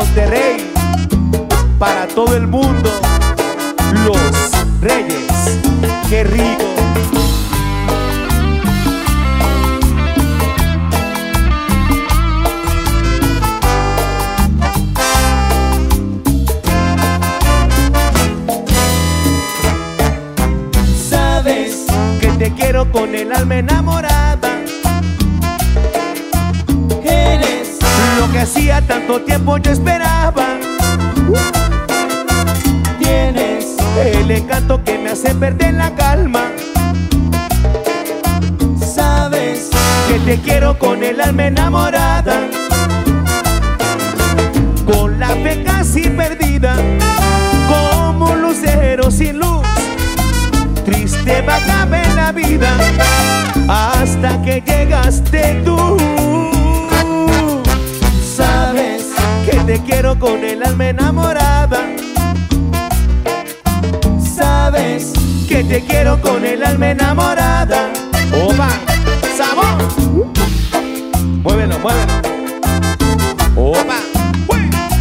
Monterrey, para todo el mundo, Los Reyes, qué rico. Sabes Que te quiero con el alma enamorada. eres Lo que hacía tanto tiempo yo esperaba. tienes El encanto que me hace perder la calma. sabes Que te quiero con el alma enamorada. Con la fe casi perdida, como un lucero sin luz. Triste vagaba en la vida, hasta que llegaste tú. sabes Que te quiero con el alma enamorada. sabes Que te quiero con el alma enamorada. ¡Opa! ¡Sabor! Muévelo, muévelo. ¡Opa! ¡Uy!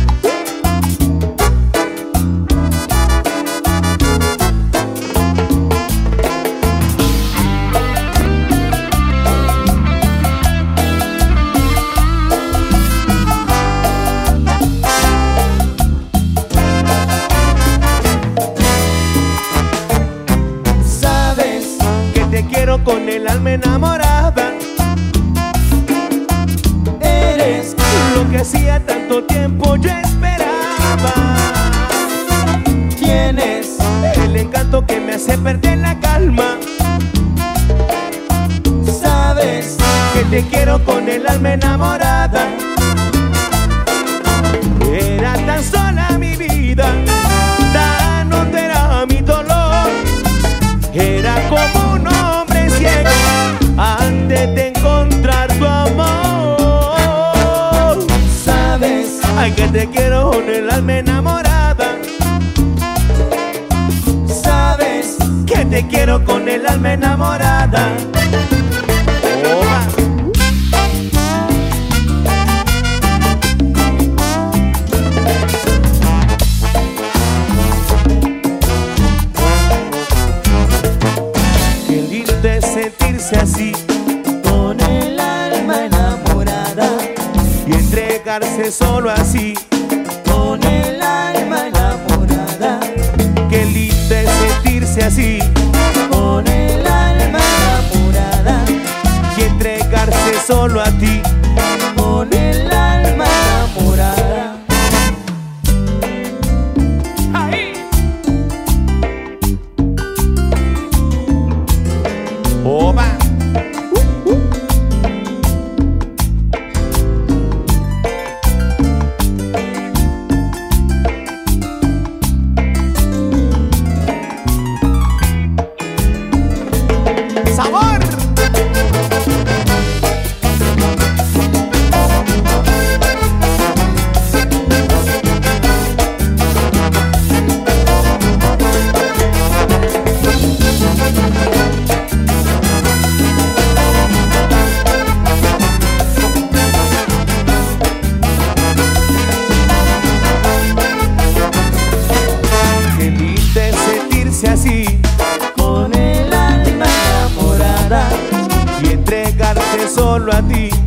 sabes Que te quiero con el alma enamorada. eres Lo que hacía tanto tiempo yo esperaba. tienes El encanto que me hace perder la calma. sabes Que te quiero con el alma enamorada. Era tan sola mi vida, tan hondo era mi dolor. Era como un hombre ciego antes de encontrar tu amor. sabes Ay, que te quiero con el alma enamorada. sabes Que te quiero con el alma enamorada. Opa. Qué lindo es sentirse así con el alma enamorada y entregarse solo así. con el alma enamorada Qué lindo es sentirse así con el alma enamorada y entregarse solo a ti. con el alma enamorada Ahí. Opa. ¡Sabor! Qué lindo es sentirse así con el alma enamorada y entregarte solo a ti.